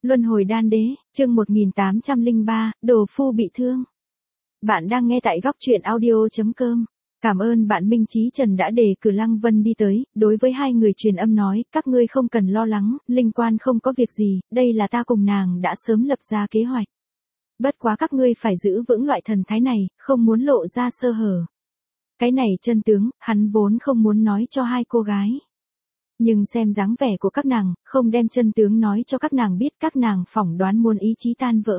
Luân hồi đan đế, chương 1803, đồ phu bị thương. Bạn đang nghe tại góc truyện audio.com. Cảm ơn bạn Minh Chí Trần đã đề cử Lăng Vân đi tới, đối với hai người truyền âm nói, các ngươi không cần lo lắng, Linh Quan không có việc gì, đây là ta cùng nàng đã sớm lập ra kế hoạch. Bất quá các ngươi phải giữ vững loại thần thái này, không muốn lộ ra sơ hở. Cái này chân tướng, hắn vốn không muốn nói cho hai cô gái. Nhưng xem dáng vẻ của các nàng, không đem chân tướng nói cho các nàng biết, các nàng phỏng đoán muốn ý chí tan vỡ.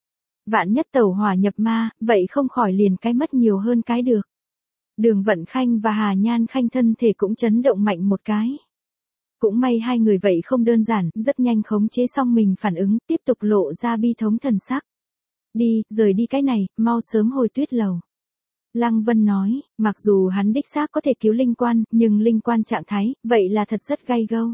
Vạn nhất tẩu hỏa nhập ma, vậy không khỏi liền cái mất nhiều hơn cái được. Đường Vận Khanh và Hà Nhan Khanh thân thể cũng chấn động mạnh một cái. Cũng may hai người vậy không đơn giản, rất nhanh khống chế xong mình phản ứng, tiếp tục lộ ra bi thống thần sắc. Đi, rời đi cái này, mau sớm hồi Tuyết Lầu. Lăng Vân nói, mặc dù hắn đích xác có thể cứu Linh Quan, nhưng Linh Quan trạng thái, vậy là thật rất gay gâu.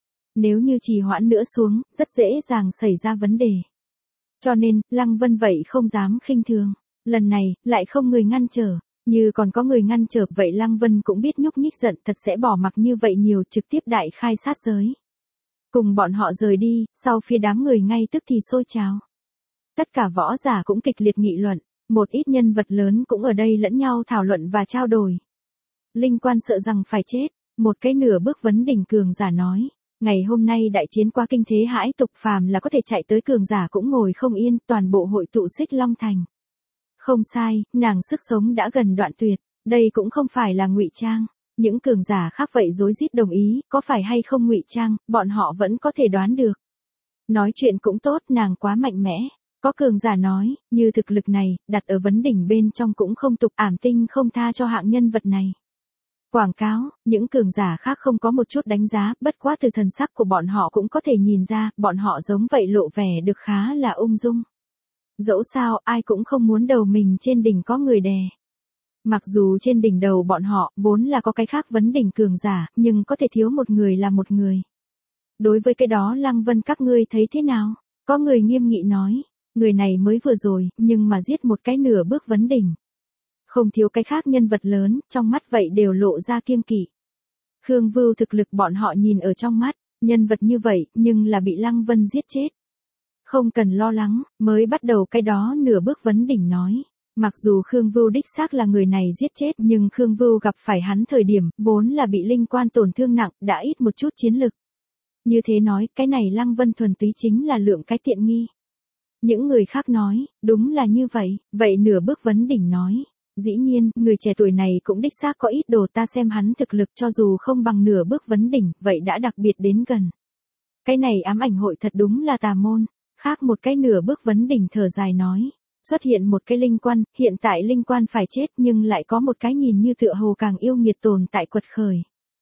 Nếu như trì hoãn nữa xuống, rất dễ dàng xảy ra vấn đề. Cho nên, Lăng Vân vậy không dám khinh thường. Lần này, lại không người ngăn trở. Như còn có người ngăn trở, vậy Lăng Vân cũng biết nhúc nhích giận thật sẽ bỏ mặc như vậy nhiều, trực tiếp đại khai sát giới. Cùng bọn họ rời đi, sau phía đám người ngay tức thì sôi trào. Tất cả võ giả cũng kịch liệt nghị luận. Một ít nhân vật lớn cũng ở đây lẫn nhau thảo luận và trao đổi. Linh Quan sợ rằng phải chết, một cái nửa bước vấn đỉnh cường giả nói. Ngày hôm nay đại chiến qua kinh thế hãi tục, phàm là có thể chạy tới cường giả cũng ngồi không yên, toàn bộ hội tụ Xích Long Thành. Không sai, nàng sức sống đã gần đoạn tuyệt, đây cũng không phải là ngụy trang. Những cường giả khác vậy rối rít đồng ý, có phải hay không ngụy trang, bọn họ vẫn có thể đoán được. Nói chuyện cũng tốt, nàng quá mạnh mẽ. Có cường giả nói, như thực lực này, đặt ở vấn đỉnh bên trong cũng không tục, ảm tinh không tha cho hạng nhân vật này. Quảng cáo, những cường giả khác không có một chút đánh giá, bất quá từ thần sắc của bọn họ cũng có thể nhìn ra, bọn họ giống vậy lộ vẻ được khá là ung dung. Dẫu sao, ai cũng không muốn đầu mình trên đỉnh có người đè. Mặc dù trên đỉnh đầu bọn họ, vốn là có cái khác vấn đỉnh cường giả, nhưng có thể thiếu một người là một người. Đối với cái đó Lăng Vân các ngươi thấy thế nào? Có người nghiêm nghị nói. Người này mới vừa rồi, nhưng mà giết một cái nửa bước vấn đỉnh. Không thiếu cái khác nhân vật lớn, trong mắt vậy đều lộ ra kiêng kỵ. Khương Vưu thực lực bọn họ nhìn ở trong mắt, nhân vật như vậy, nhưng là bị Lăng Vân giết chết. Không cần lo lắng, mới bắt đầu cái đó nửa bước vấn đỉnh nói. Mặc dù Khương Vưu đích xác là người này giết chết, nhưng Khương Vưu gặp phải hắn thời điểm, vốn là bị Linh Quan tổn thương nặng, đã ít một chút chiến lực. Như thế nói, cái này Lăng Vân thuần túy chính là lượng cái tiện nghi. Những người khác nói, đúng là như vậy, vậy nửa bước vấn đỉnh nói. Dĩ nhiên, người trẻ tuổi này cũng đích xác có ít đồ, ta xem hắn thực lực cho dù không bằng nửa bước vấn đỉnh, vậy đã đặc biệt đến gần. Cái này ám ảnh hội thật đúng là tà môn. Khác một cái nửa bước vấn đỉnh thở dài nói. Xuất hiện một cái Linh Quan, hiện tại Linh Quan phải chết nhưng lại có một cái nhìn như tựa hồ càng yêu nghiệt tồn tại quật khởi.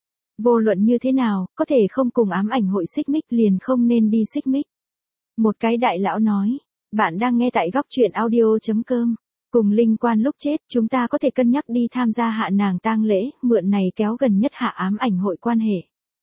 Vô luận như thế nào, có thể không cùng ám ảnh hội xích mích liền không nên đi xích mích. Một cái đại lão nói. Bạn đang nghe tại góc truyện audio.com. Cùng Linh Quan lúc chết, chúng ta có thể cân nhắc đi tham gia hạ nàng tang lễ, mượn này kéo gần nhất hạ ám ảnh hội quan hệ.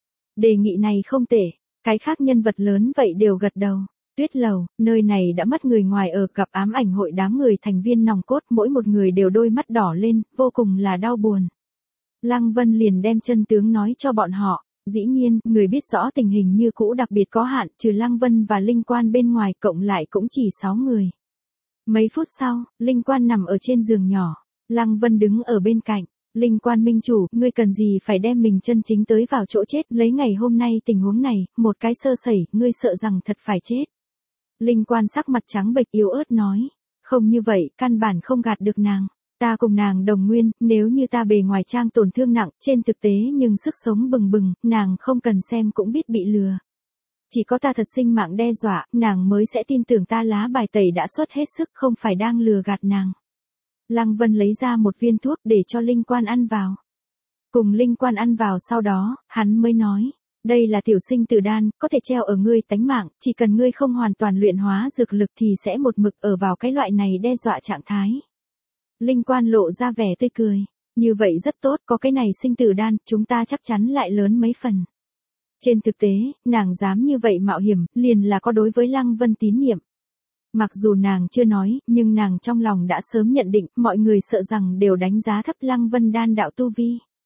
Đề nghị này không tệ, cái khác nhân vật lớn vậy đều gật đầu. Tuyết Lầu, nơi này đã mất người ngoài ở, gặp ám ảnh hội đám người thành viên nòng cốt, mỗi một người đều đôi mắt đỏ lên, vô cùng là đau buồn. Lăng Vân liền đem chân tướng nói cho bọn họ. Dĩ nhiên, người biết rõ tình hình như cũ đặc biệt có hạn, trừ Lăng Vân và Linh Quan bên ngoài cộng lại cũng chỉ 6 người. Mấy phút sau, Linh Quan nằm ở trên giường nhỏ. Lăng Vân đứng ở bên cạnh. Linh Quan minh chủ, ngươi cần gì phải đem mình chân chính tới vào chỗ chết, lấy ngày hôm nay tình huống này, một cái sơ sẩy, ngươi sợ rằng thật phải chết. Linh Quan sắc mặt trắng bệch yếu ớt nói. Không như vậy, căn bản không gạt được nàng. Ta cùng nàng đồng nguyên, nếu như ta bề ngoài trang tổn thương nặng, trên thực tế nhưng sức sống bừng bừng, nàng không cần xem cũng biết bị lừa. Chỉ có ta thật sinh mạng đe dọa, nàng mới sẽ tin tưởng ta lá bài tẩy đã xuất hết sức, không phải đang lừa gạt nàng. Lăng Vân lấy ra một viên thuốc để cho Linh Quan ăn vào. Cùng Linh Quan ăn vào sau đó, hắn mới nói. Đây là tiểu sinh tử đan, có thể treo ở ngươi tánh mạng, chỉ cần ngươi không hoàn toàn luyện hóa dược lực thì sẽ một mực ở vào cái loại này đe dọa trạng thái. Linh Quan lộ ra vẻ tươi cười. Như vậy rất tốt, có cái này sinh tử đan, chúng ta chắc chắn lại lớn mấy phần. Trên thực tế, nàng dám như vậy mạo hiểm, liền là có đối với Lăng Vân tín nhiệm. Mặc dù nàng chưa nói, nhưng nàng trong lòng đã sớm nhận định, mọi người sợ rằng đều đánh giá thấp Lăng Vân đan đạo tu vi.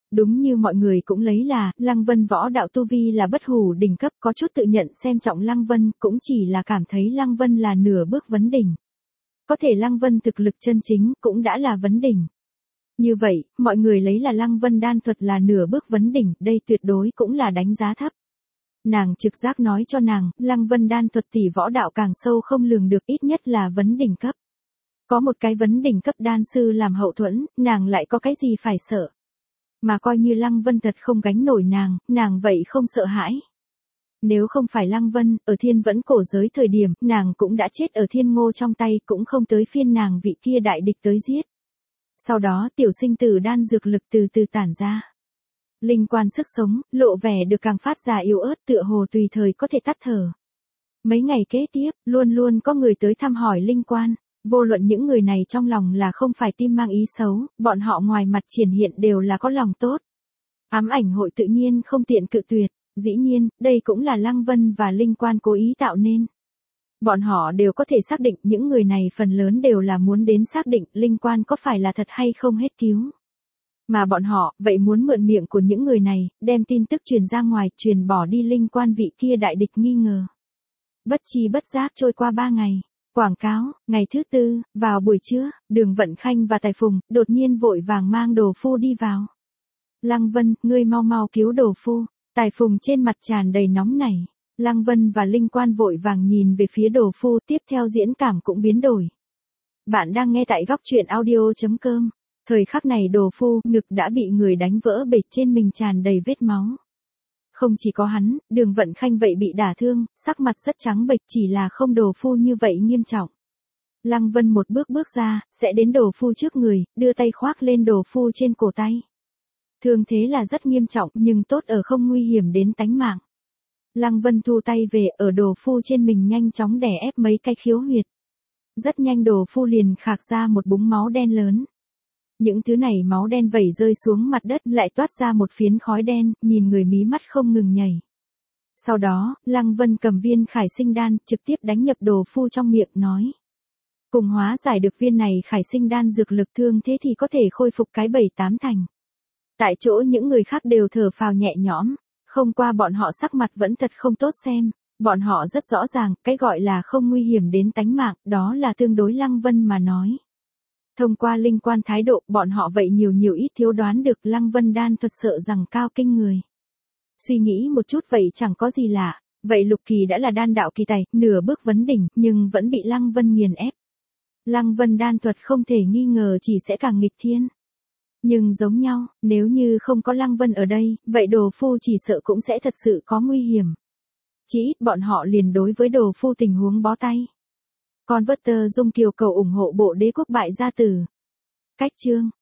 Đúng như mọi người cũng lấy là, Lăng Vân võ đạo tu vi là bất hủ đỉnh cấp, có chút tự nhận xem trọng Lăng Vân, cũng chỉ là cảm thấy Lăng Vân là nửa bước vấn đỉnh. Có thể Lăng Vân thực lực chân chính cũng đã là vấn đỉnh. Như vậy, mọi người lấy là Lăng Vân đan thuật là nửa bước vấn đỉnh, đây tuyệt đối cũng là đánh giá thấp. Nàng trực giác nói cho nàng, Lăng Vân đan thuật tỷ võ đạo càng sâu không lường được, ít nhất là vấn đỉnh cấp. Có một cái vấn đỉnh cấp đan sư làm hậu thuẫn, nàng lại có cái gì phải sợ. Mà coi như Lăng Vân thật không gánh nổi nàng vậy không sợ hãi. Nếu không phải Lăng Vân, ở thiên vẫn cổ giới thời điểm, nàng cũng đã chết ở thiên ngô trong tay, cũng không tới phiên nàng vị kia đại địch tới giết. Sau đó tiểu sinh tử đan dược lực từ từ tản ra. Linh quan sức sống, lộ vẻ được càng phát ra yếu ớt, tựa hồ tùy thời có thể tắt thở. Mấy ngày kế tiếp, luôn luôn có người tới thăm hỏi linh quan. Vô luận những người này trong lòng là không phải tim mang ý xấu, bọn họ ngoài mặt triển hiện đều là có lòng tốt. Ám ảnh hội tự nhiên không tiện cự tuyệt, dĩ nhiên, đây cũng là Lăng Vân và linh quan cố ý tạo nên. Bọn họ đều có thể xác định những người này phần lớn đều là muốn đến xác định linh quan có phải là thật hay không hết cứu. Mà bọn họ, vậy muốn mượn miệng của những người này, đem tin tức truyền ra ngoài, truyền bỏ đi linh quan vị kia đại địch nghi ngờ. Bất chi bất giác trôi qua 3 ngày. Quảng cáo, ngày thứ tư, vào buổi trưa, Đường Vận Khanh và Tài Phùng, đột nhiên vội vàng mang Đồ Phu đi vào. Lăng Vân, ngươi mau mau cứu Đồ Phu. Tài Phùng trên mặt tràn đầy nóng nảy. Lăng Vân và linh quan vội vàng nhìn về phía Đồ Phu, tiếp theo diễn cảm cũng biến đổi. Bạn đang nghe tại góc truyện audio.com. Thời khắc này Đồ Phu, ngực đã bị người đánh vỡ bệt, trên mình tràn đầy vết máu. Không chỉ có hắn, Đường Vận Khanh vậy bị đả thương, sắc mặt rất trắng bệch, chỉ là không Đồ Phu như vậy nghiêm trọng. Lăng Vân một bước ra, sẽ đến Đồ Phu trước người, đưa tay khoác lên Đồ Phu trên cổ tay. Thương thế là rất nghiêm trọng, nhưng tốt ở không nguy hiểm đến tánh mạng. Lăng Vân thu tay về, ở Đồ Phu trên mình nhanh chóng đè ép mấy cái khiếu huyệt. Rất nhanh Đồ Phu liền khạc ra một búng máu đen lớn. Những thứ này máu đen vẩy rơi xuống mặt đất, lại toát ra một phiến khói đen, nhìn người mí mắt không ngừng nhảy. Sau đó, Lăng Vân cầm viên khải sinh đan, trực tiếp đánh nhập Đồ Phu trong miệng, nói. Cùng hóa giải được viên này khải sinh đan dược lực, thương thế thì có thể khôi phục cái 7-8 thành. Tại chỗ những người khác đều thở phào nhẹ nhõm, không qua bọn họ sắc mặt vẫn thật không tốt xem. Bọn họ rất rõ ràng, cái gọi là không nguy hiểm đến tánh mạng, đó là tương đối Lăng Vân mà nói. Thông qua linh quan thái độ, bọn họ vậy nhiều ít thiếu đoán được Lăng Vân đan thuật sợ rằng cao kinh người. Suy nghĩ một chút vậy chẳng có gì lạ, vậy Lục Kỳ đã là đan đạo kỳ tài, nửa bước vấn đỉnh, nhưng vẫn bị Lăng Vân nghiền ép. Lăng Vân đan thuật không thể nghi ngờ chỉ sẽ càng nghịch thiên. Nhưng giống nhau, nếu như không có Lăng Vân ở đây, vậy Đồ Phu chỉ sợ cũng sẽ thật sự có nguy hiểm. Chỉ ít bọn họ liền đối với Đồ Phu tình huống bó tay. Converter Dung Kiều cầu ủng hộ bộ Đế Quốc bại gia tử. Cách chương